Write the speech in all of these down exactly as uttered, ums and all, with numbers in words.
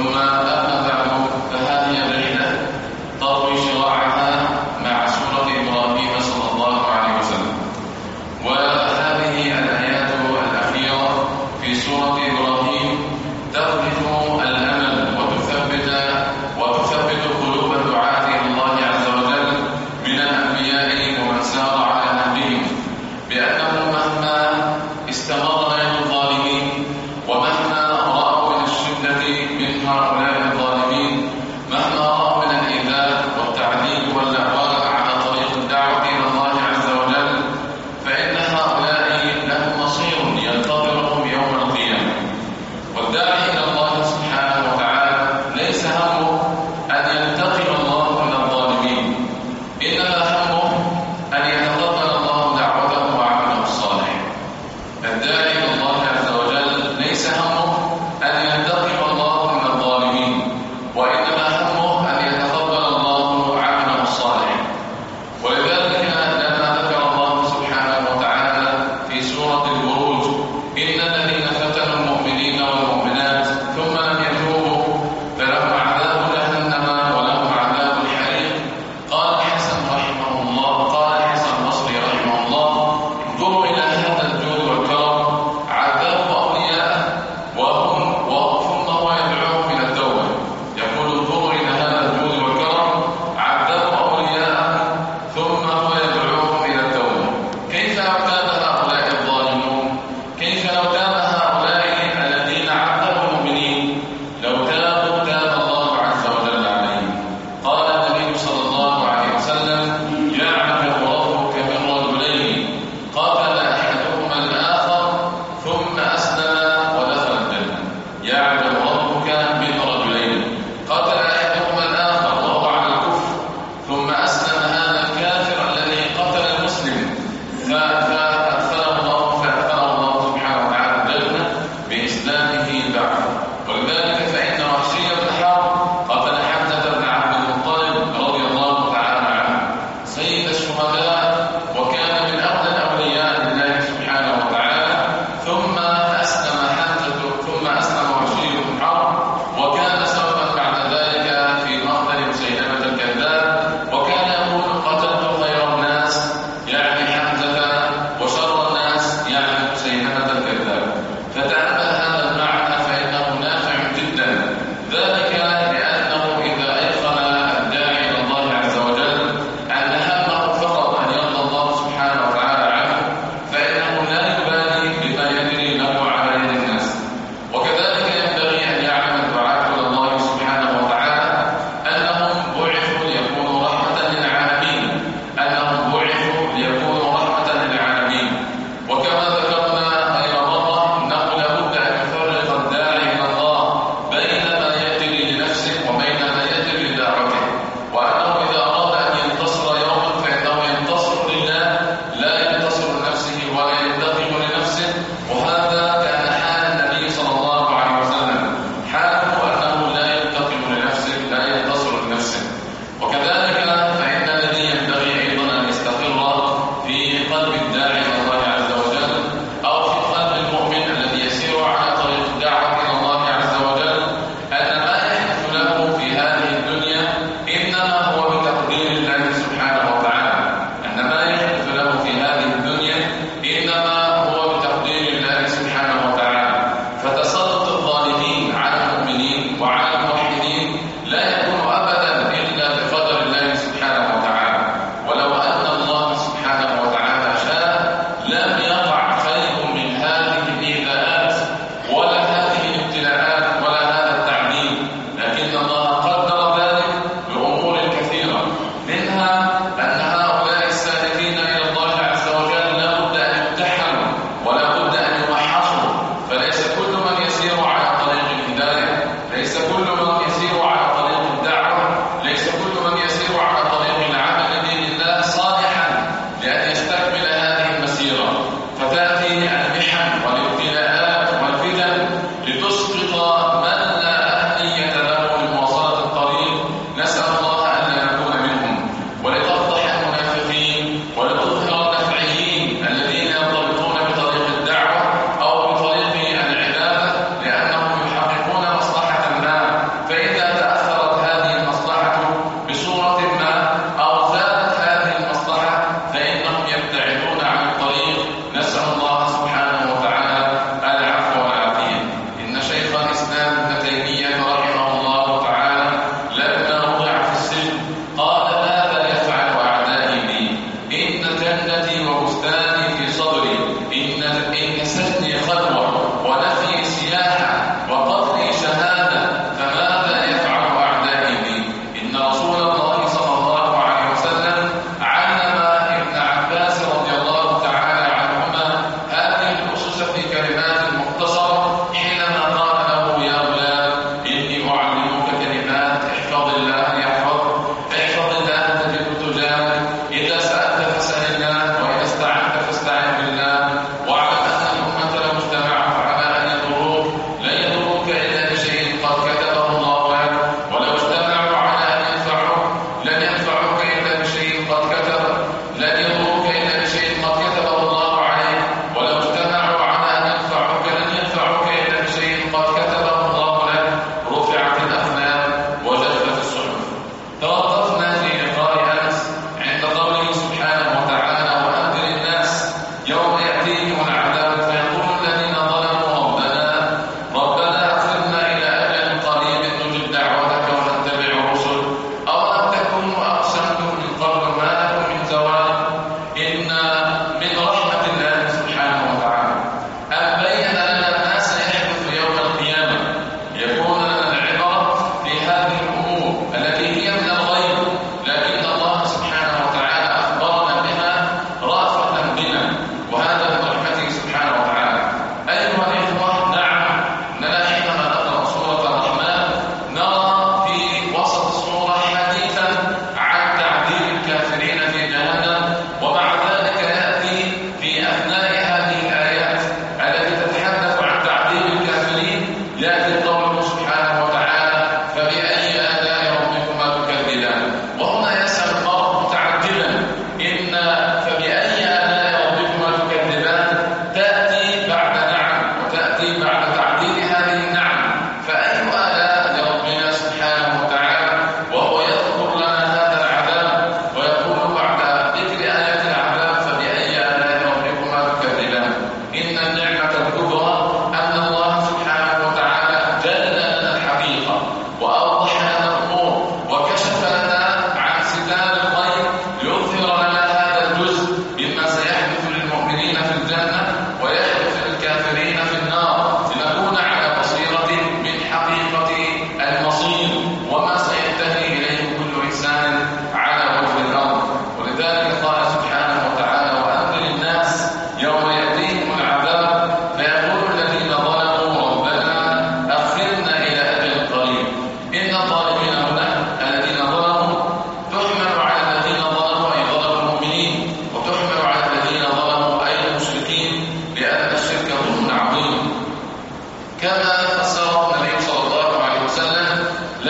الداعي إلى الله عز وجل ليس همه أن ينتقم الله من الظالمين،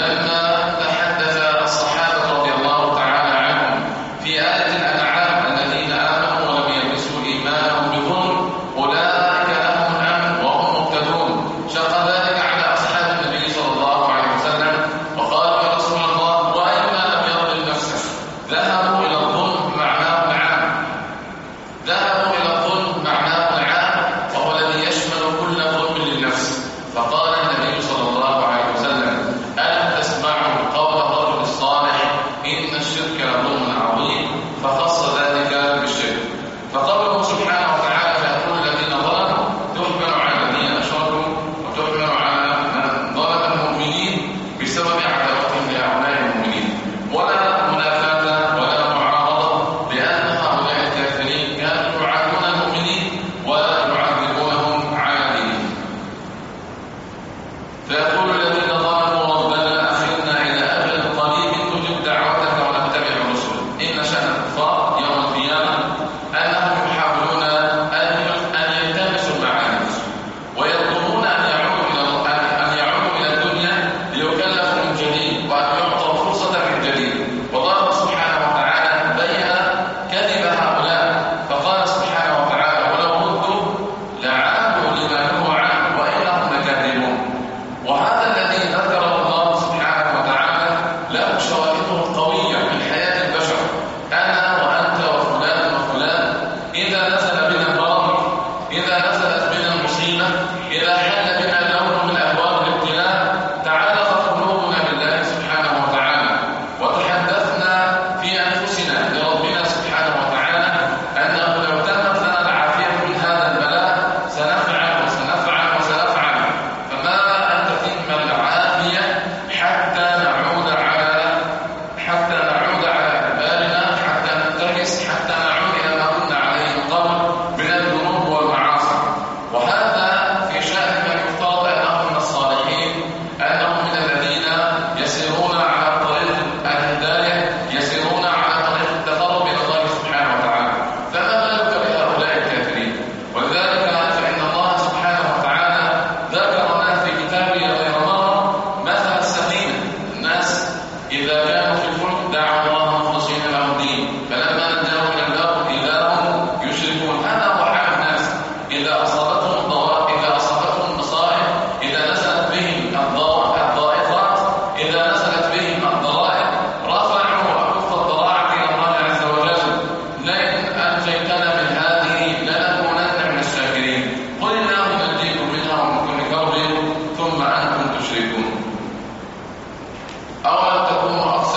أولم تكونوا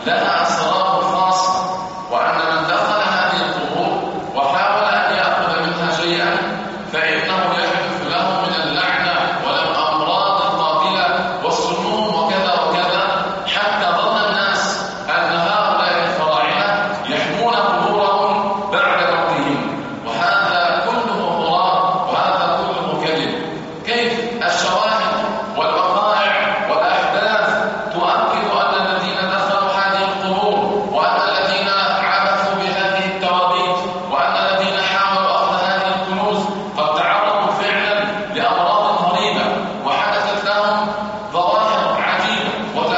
لها أسرار خاصة، وأن من دخل هذه القبور وحاول أن يأخذ منها شيئا فإنه يحدث له من اللعنة والأمراض القاتلة والسموم وكذا وكذا، حتى ظن الناس أن هؤلاء الفراعنة يحمون قبورهم بعد موتهم، وهذا كله هراء وهذا كله كذب. كيف الشواهد والوقائع والأحداث تؤكد أن الذين دخلوا هذه القبور وأن الذين عبثوا بهذه التوابيت وأن الذين حاولوا أخذ هذه الكنوز قد تعرضوا فعلا لأمراض غريبة، وحدثت لهم ظواهر عجيبة،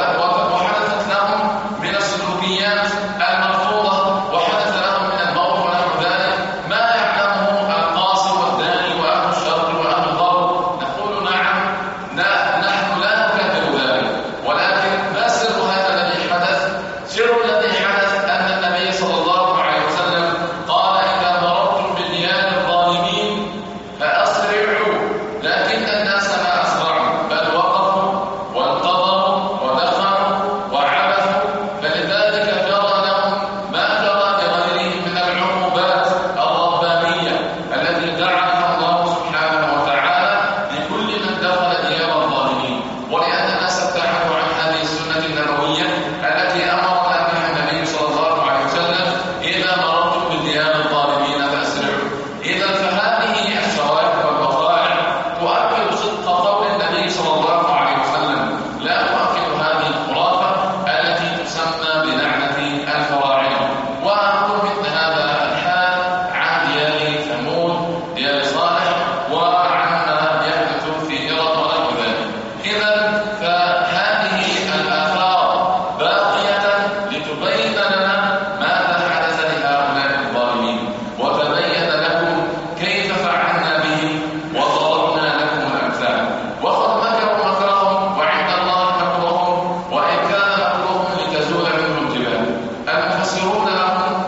وحدثت لهم من السلوكيات المرفوضة، وحدث لهم من الموت ونحو ذلك ما يعلمه القاصي والداني وأهل الشرق وأهل الغرب. نقول نعم، لا نحن لا نكذب ذلك، ولكن ما سر هذا الذي حدث؟ سر الذي حدث أن النبي صلى الله عليه وسلم قال: إذا مررتم بديار الظالمين فأسرعوا، لكن الناس ما أسرعوا، بل وقفوا وانتظروا ودخلوا وعبثوا، فلذلك جرى لهم ما جرى لغيرهم من العقوبات الربانية التي جعلها الله سبحانه وتعالى لكل من دخل ديار الظالمين، ولأن الناس ابتعدوا عن هذه السنة النبوية التي أمرنا بها النبي صلى الله عليه وسلم: إذا مررتم بديار الظالمين فأسرعوا. إذا فهذه الشواهد والوقائع تؤكد صدق قول النبي صلى الله عليه وسلم، لا تؤكد هذه الخرافة التي تسمى بلعنة الفراعنة. وأقول مثل هذا الحال عن ديار ثمود، ديار صالح، وعن ما يحدث في إرم ونحو ذلك. إذا فهذه الآثار باقية لتبين لنا ماذا حدث لهؤلاء الظالمين، وتبين لكم كيف فعلنا بهم وضربنا لكم الأمثال. وقد مكروا مكرهم وعند الله مكرهم وإن كان مكرهم لتزول منه الجبال. المفسرون لهم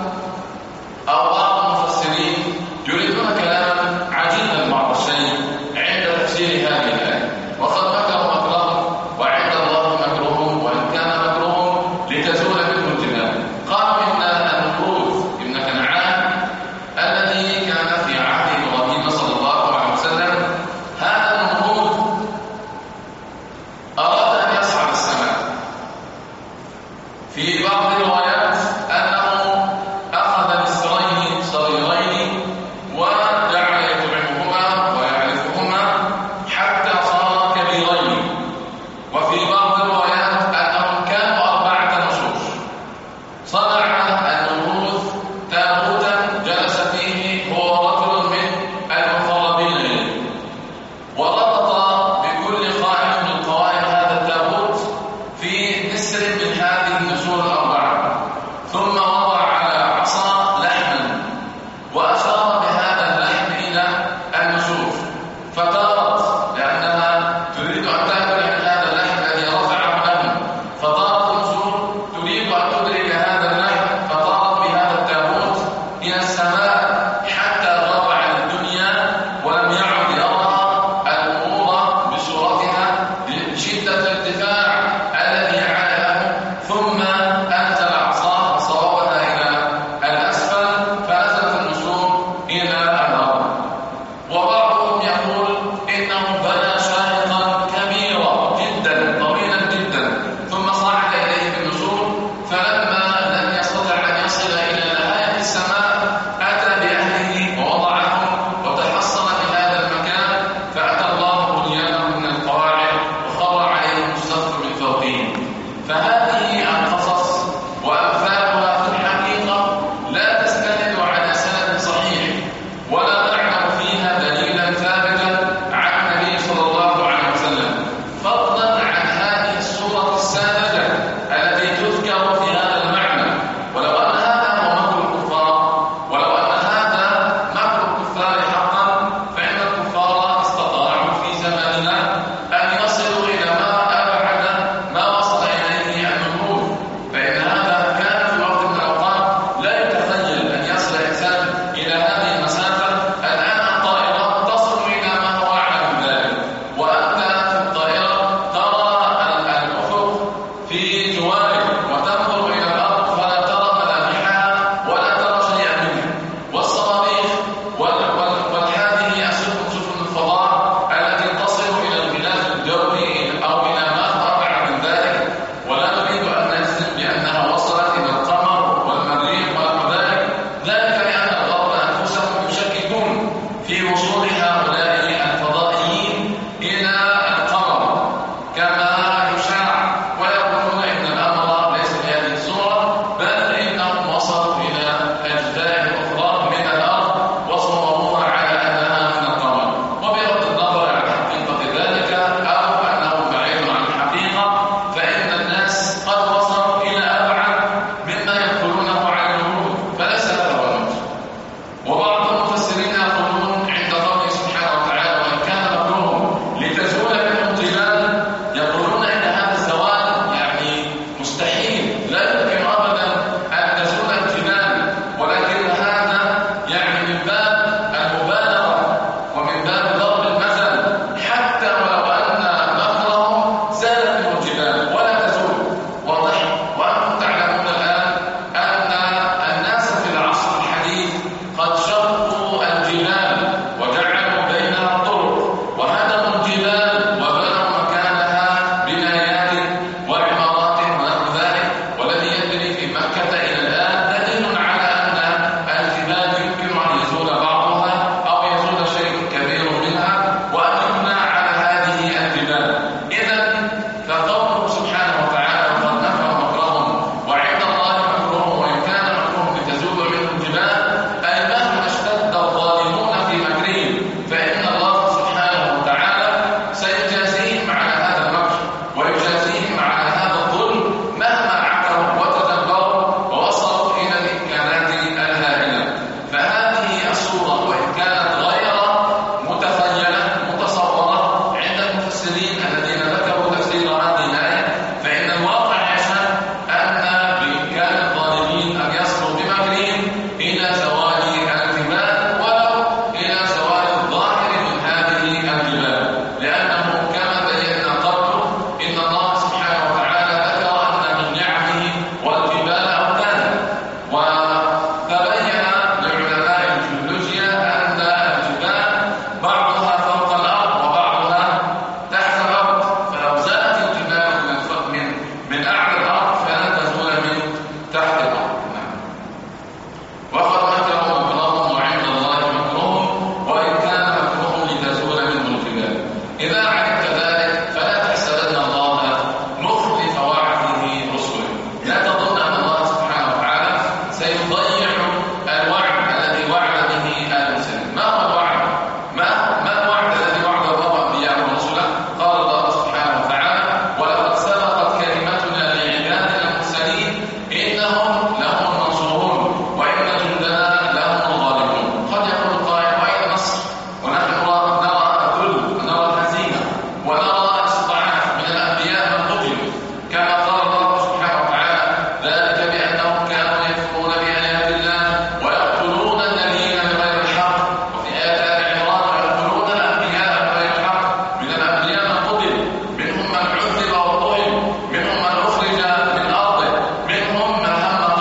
أو بعض المفسرين يريدون كلاما عجيبا بعض الشيء عند تفسير هذه الآية: وقد مكروا مكرهم وعند الله مكرهم وإن كان مكرهم لتزول منه الجبال. قالوا إن النمرود ابن كنعان الذي كان في عهد إبراهيم صلى الله عليه وسلم، هذا النمرود أراد أن يصعد السماء. في بعض الروايات أنه أخذ نسرين صغيرين وجعل يطعمهما ويعرفهما حتى صارا كبيرين. وفي بعض الروايات أنهم كانوا أربعة نشوش. صنع النمرود تابوتا جلس فيه هو رجل من المقربين إليه، وربط بكل قائم من قوائم هذا التابوت في نسر من هذه النسور الأربعة، إنهم لهم المنصورون وإن جندنا لهم الغالبون. قد يقول القائل: وأين مصر؟ ونحن نرى الذل ونرى الهزيمة ونرى الاستضعاف من الأنبياء من قتلوا، كما قال الله سبحانه وتعالى: ذلك بأنهم كانوا يكفرون بآيات الله ويقتلون النبيين بغير الحق. وفي آيات آل عمران: ويقتلون الأنبياء بغير الحق. من الأنبياء من قتل، منهم من عذب واضطهد، منهم من أخرج من أرضه، منهم من هم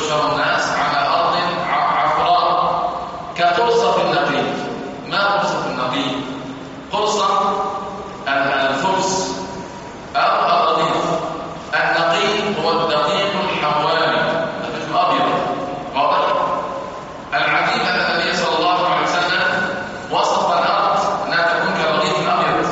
يحشر الناس على أرض عفراء كقرصة النقيب. ما قرصة النقيب؟ قرصة الفرس أو الرضيف. النقيب هو الدقيق الحوالي الأبيض. واضح؟ العجيب أن النبي صلى الله عليه وسلم وصف الأرض أنها تكون كالرغيف الأبيض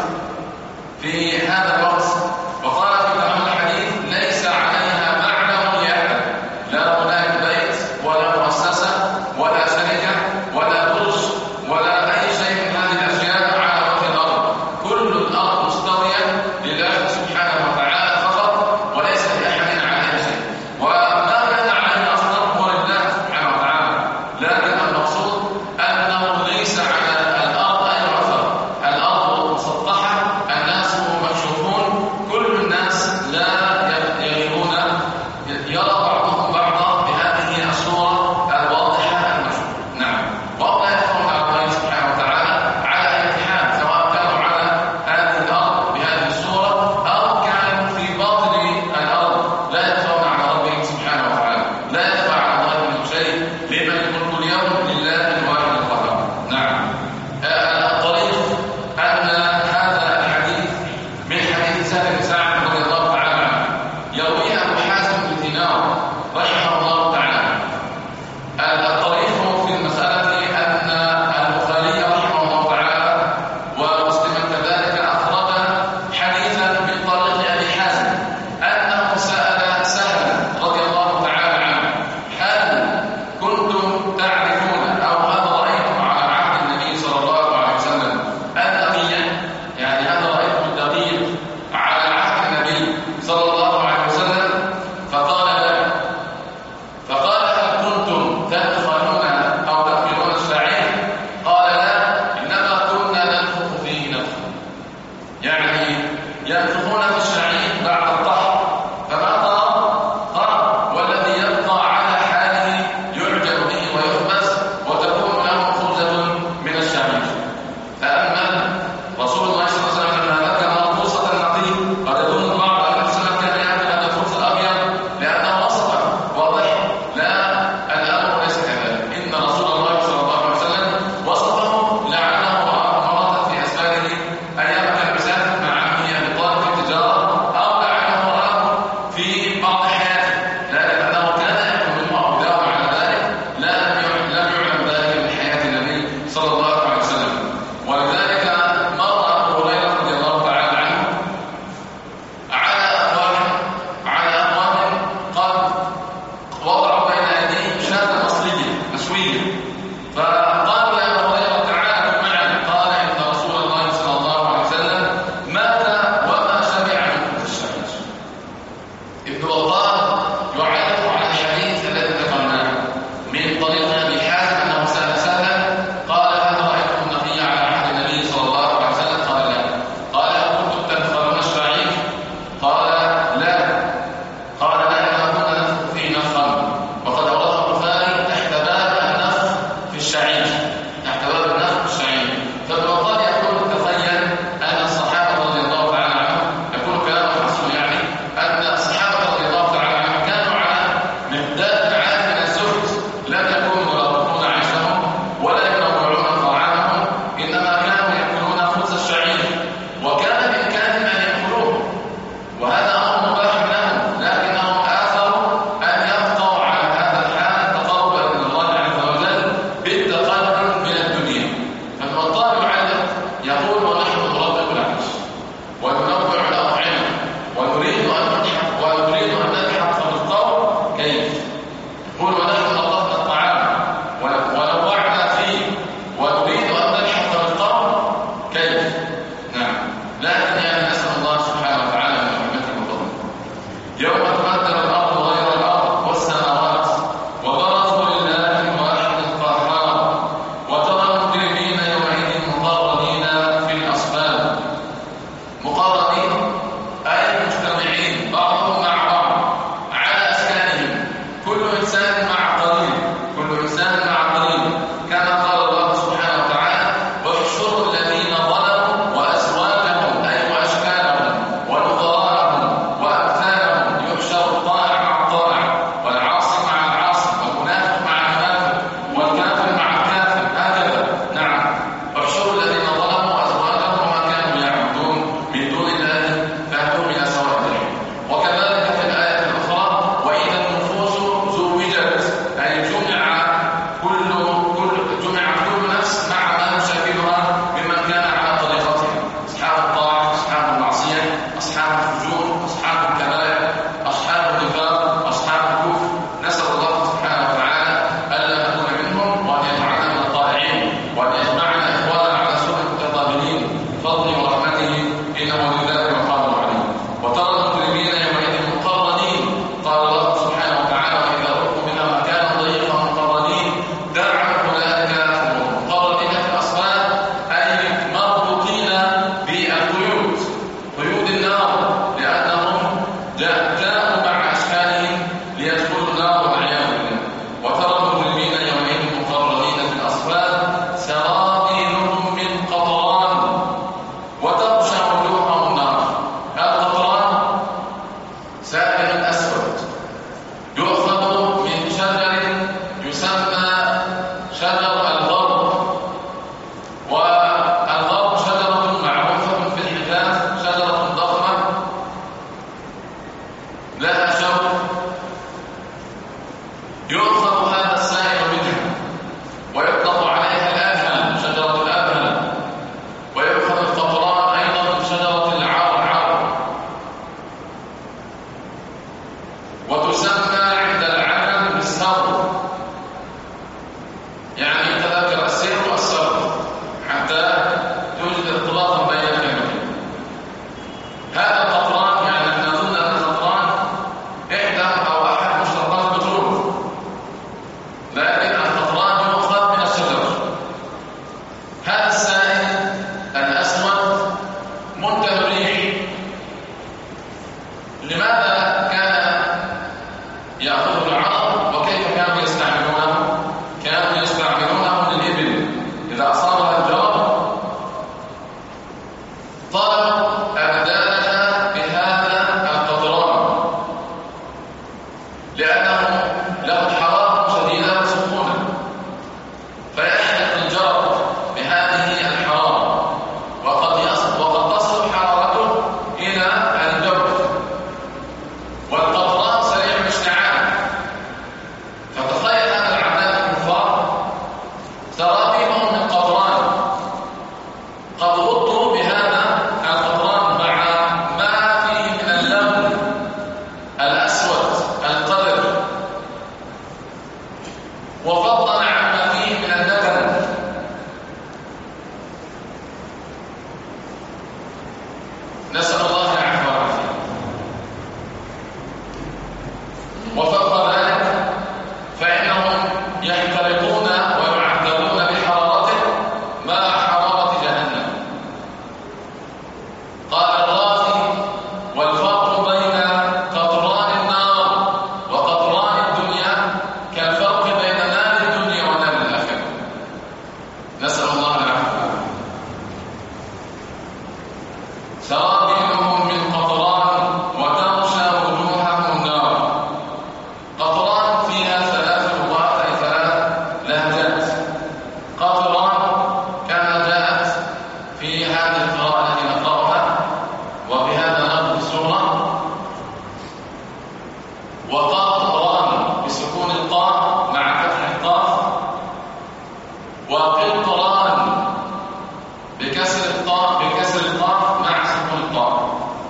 في هذا الوقت، وقال في تمام الحديث: ليس عليها معلم لأحد، لا هناك بيت ولا مؤسسة ولا شركة ولا برج ولا أي شيء من هذه الأشياء على وجه الأرض. كل الأرض مستوية لله سبحانه وتعالى فقط، وليس لأحد عليها شيء، وما كان عليه أصلا هو لله سبحانه وتعالى. لكن المقصود أنه ليس على الأرض أي أثر، الأرض مسطحة، الناس مكشوفون، كل الناس لا يغيرون، يرى بعضهم بعضا بهذه الصورة الواضحة المشهورة. نعم، وهم لا يخفون على الله سبحانه وتعالى على أي حال، سواء كانوا على هذه الأرض بهذه الصورة أو كانوا في باطن الأرض، لا يخفون على ربهم سبحانه وتعالى، لا يخفى على الله منهم شيء، لمن الملك اليوم لله الواحد القهار. نعم. الطريق أن هذا الحديث من حديث سهل بن سعد رضي الله تعالى عنه، يرويه أبو حازم بن دينار رحمه الله تعالى. الطريق في المسألة أن البخاري رحمه الله تعالى ومسلما كذلك أخرج حديثا من طريق أبي حازم أنه سأل سهل رضي الله تعالى عنه: هل كنتم تعرفون أو هل رأيتم على عهد النبي صلى الله عليه وسلم الدقيق؟ يعني هل رأيتم الدقيق على عهد النبي صلى الله عليه وسلم؟ فقال لا. فقال: هل كنتم تدخلون أو تدخلون الشعير؟ قال لا، إنما كنا ننفخ فيه نفخا. يعني ينفخون في الشعير بعد الطحن، فما طار طار، والذي يبقى على حاله يعجب به ويخبز وتكون له خبزة من الشعير. فأما رسول الله صلى الله عليه وسلم لما ذكر قرصة النقيب، قد يظن البعض أن النبي صلى الله عليه وسلم كان يأكل هذا الخبز الأبيض لأنه وصفه واضح. لا، الأمر ليس كذلك. إن رسول الله صلى الله عليه وسلم وصفه لعله مرة في أسفاره أيام كان مسافر مع عمه أبي طالب في التجارة، أو لعله رآه في بعض حياته، لكن أنه كان يأكل منه أو يداوم على ذلك لا لم يعلم ذلك من حياة النبي صلى الله عليه وسلم. ولذلك مر أبو هريرة رضي الله تعالى عنه على أقوام على أقوام قد وضعوا بين أيديهم شاة مصرية مشوية، فقالوا: يا أبو هريرة تعالى كن معنا. قال: إن رسول الله صلى الله عليه وسلم مات وما شبع منه في الشعير. ابن بطال يعلق على الحديث الذي ذكرناه من طريق أبي حازم أنه سأل سهلا قال: هل رأيتم النبي على عهد النبي صلى الله عليه وسلم؟ قال: لا. قال: هل كنتم تدخلون الشعير؟ قال: لا. قال: لا، إنما كنا ننفخ فيه نفخا. وقد أورده البخاري تحت باب النفخ في الشعير، تحت باب النفخ في الشعير. فابن بطال يقول: تخيل أن الصحابة رضي الله تعالى عنهم، يقول كلام حسن يعني، أن الصحابة رضي الله تعالى عنهم كانوا على مقدار عالي من الزهد، لم يكونوا يراقبون عيشهم ولا ينوعون طعامهم، إنما كانوا يأكلون خبز الشعير، وكان بإمكانهم أن يأكلوه، وهذا أمر مباح لهم، لكنهم آثروا أن يبقوا على هذا الحال تقربا إلى الله عز وجل بالتقرب من الدنيا. فالمطار يعلق يقول: ونحن نربط العيش وننوع الأطعمة ونريد أن نضحك ونريد أن نضحك فنضطر كيف؟ يقول: ونحن نربطنا الطعام ونوعنا فيه ونريد أن نضحك فنضطر كيف؟ نعم. لكن يعني نسأل الله سبحانه وتعالى من رحمته وفضله. يوم تبدل الأرض غير الأرض والسماوات وبرزوا لله الواحد القهار، وترى المجرمين يومئذ مقرنين في الأصفاد. مقرنين أي مجتمعين بعضهم مع بعض على أسكانهم، كل إنسان مع قرين، كل إنسان مع قرين، كما قال الله سبحانه وتعالى: احشروا الذين ظلموا وأزواجهم أي وأشكالهم ونظراءهم وأمثالهم، يحشر الطائع مع الطائع والعاصي مع العاصي يؤخذ هذا السائل منها ويطلق عليها الآفل، شجرة الآفل، ويؤخذ القطران أيضا من شجرة العرعر، وتسمى عند العجم بالسر، يعني يتذكر السر والسر حتى توجد ارتباطا بين الكلمتين. هذا القطران يعني نحن نظن أن القطران إحدى أو أحد مشتقات البترول، لكن القطران يؤخذ من الشجر. هذا السائل الأسود منتهي الريح. لماذا كان يأخذه العرب وكيف كانوا يستعملونه؟ كانوا يستعملونه للإبل إذا أصابها الجرب طلبوا أبدالها بهذا القطران لأنه له حرارة شديدة وسخونة، فيحرق الجرب بهذه الحرارة، وقد يصل وقد تصل حرارته إلى الجوف، والقطران سريع الاشتعال. فتخيل هذا العمال الكفار سرابيلهم من قطران قد غطوا بهذا القطران مع ما فيه من اللون الأسود القذر، وفضلا عما فيه من الندم. نسأل الله العفو والعافية. وفوق ذلك فإنهم يحترقون ويعذبون بحرارته مع حرارة جهنم. قال الرازي: والفرق بين قطران النار وقطران الدنيا كالفرق بين نار الدنيا ونار الآخرة. نسأل الله العافية. سرابيلهم من قطران وتغشى وجوههم النار. قطران فيها ثلاث لغات أي ثلاث لهجات. قطران كما جاءت في هذه القراءة التي نقرأها وبهذا نقرأ السورة، وقطران بسكون القاف مع فتح القاف، وقطران بكسر القاف بكسر القاف مع سكون القاف.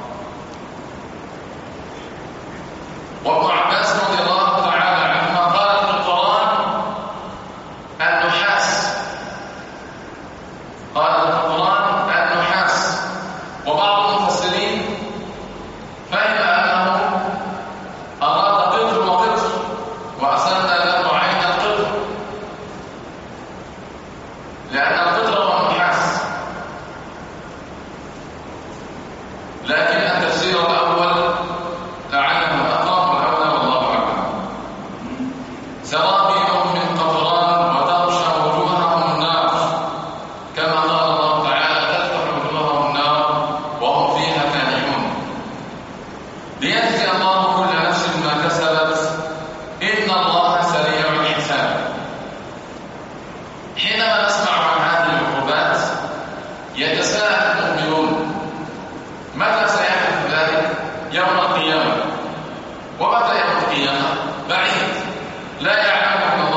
وابن عباس رضي الله تعالى عنهما قال: القطران النحاس. قال القطران النحاس. وبعض المفسرين فهم أنه أراد قطر وقطر وأسلنا له عين القطر، لأن القطر هو النحاس. لكن التفسير الأول لعله أقرب والأولى والله أعلم. سرابيلهم من قطران وتغشى وجوههم النار، كما قال الله تعالى: تفتح وجوههم النار وهم فيها كالحون. ليجزي الله كل نفس ما كسبت، إن الله سريع الحساب. حينما نسمع عن هذه العقوبات يتساءل المؤمنون: متى سيحدث ذلك؟ يوم القيامة. ومتى يوم القيامة؟ بعيد، لا يعلمه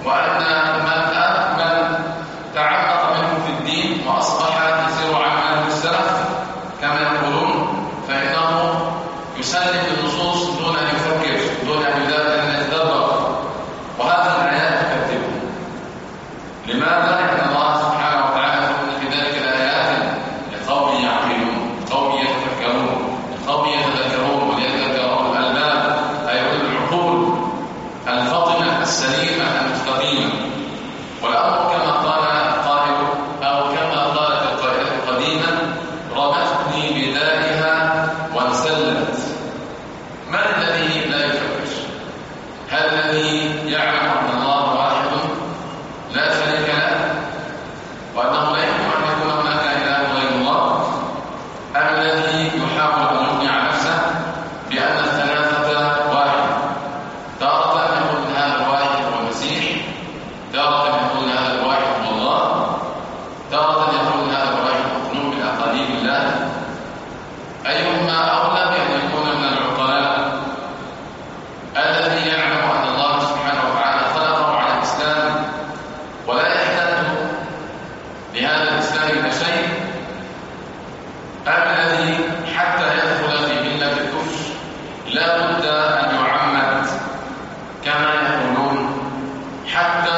وأن من من تعلق منه في الدين وأصبح يسير على منهج السلف كما يقولون فإنه يسلم النصوص دون أن يفكر دون أن يتدبر، وهذه الآيات تكذبه. لماذا؟ لأن الله سبحانه وتعالى يقول في ذلك الآيات لقوم يعقلون، قوم يتفكرون، قوم يتذكرون، وليتذكر أولو الألباب أي أولو العقول الفطنة السليمة المستقيمة. والأمر كما قال القائل أو كما قالت القائلة قديما: رمتني بدائها وانسلت. من الذي لا يفكر؟ هل الذي يعلم أن الله واحد لا شريك له وأنه لا يمكن أن يكون هناك إله غير الله، أم الذي يحاول أن يقنع نفسه بأن الثلاثة واحد؟ تارة يقول هذا الواحد هو المسيح، تارة يقول هذا الواحد هو الله، تارة يقول هذا الواحد مخلوق من أقاليم الله. أيهما أولى بأن يكون من العقلاء؟ الذي يعلم أن الله سبحانه وتعالى خلقه على الإسلام ولا يحتاج لهذا الإسلام إلى شيء، أم الذي حتى يدخل في ملة الكفر لا بد أن يعمد كما يقولون حتى